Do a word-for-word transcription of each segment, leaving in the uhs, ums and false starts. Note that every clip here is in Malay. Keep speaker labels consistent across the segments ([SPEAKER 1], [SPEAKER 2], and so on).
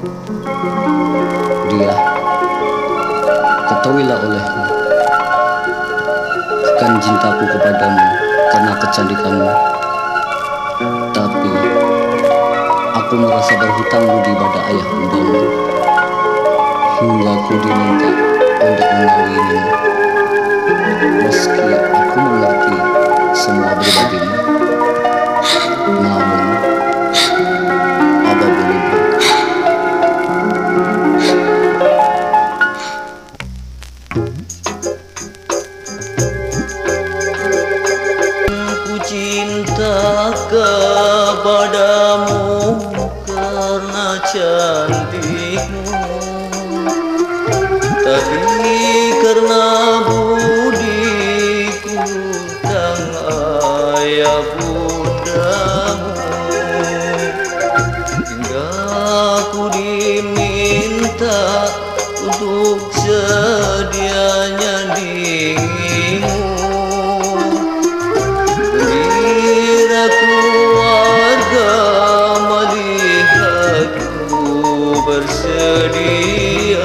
[SPEAKER 1] Dia, ketahuilah olehmu, bukan cintaku kepadamu karena kecantikanmu, tapi aku merasa berhutang budi pada ayah bundamu, hingga aku diminta untuk mengawinimu. Meski aku mengerti semua pribadimu, namun apa boleh buat.
[SPEAKER 2] Ku cinta kepadamu karena cantikmu, tapi karena budiku tang ayah bundamu, hingga aku diminta untuk sedianya dirimu. Bila keluarga melihatku bersedia,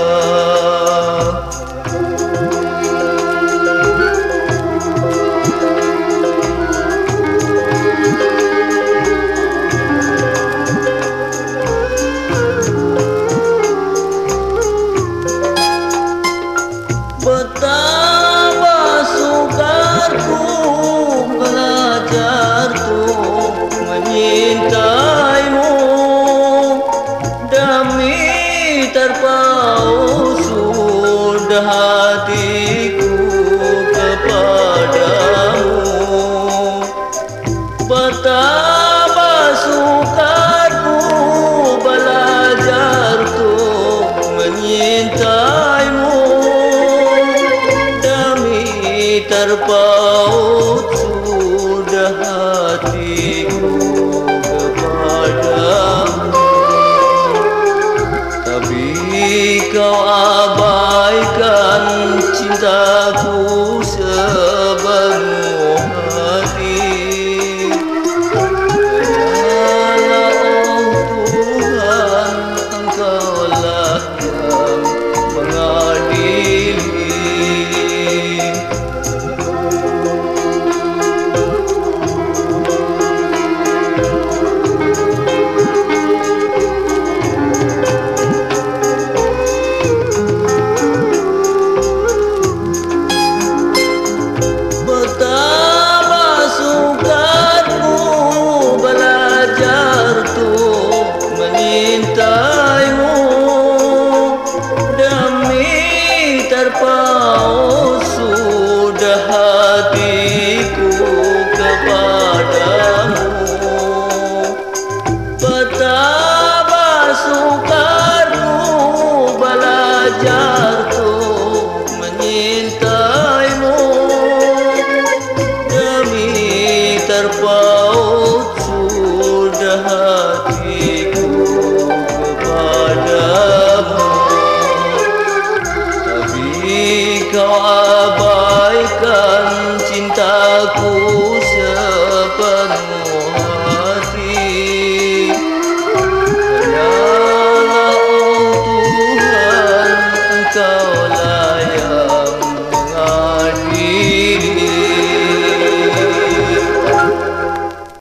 [SPEAKER 2] betapa sukarku belajar untuk menyintaimu, demi terpaut sudah hatiku kepadamu. Betapa sukarku belajar untuk menyintaimu, terpaut sudah hatiku kepadamu, tapi kau abaikan cintaku sepenuh hati. Hanyalah oh Tuhan, Engkaulah yang mengadili. Terpaut sudah hatiku kepadamu, betapa sukarku belajar untuk menyintaimu, demi terpaut sudah hatiku.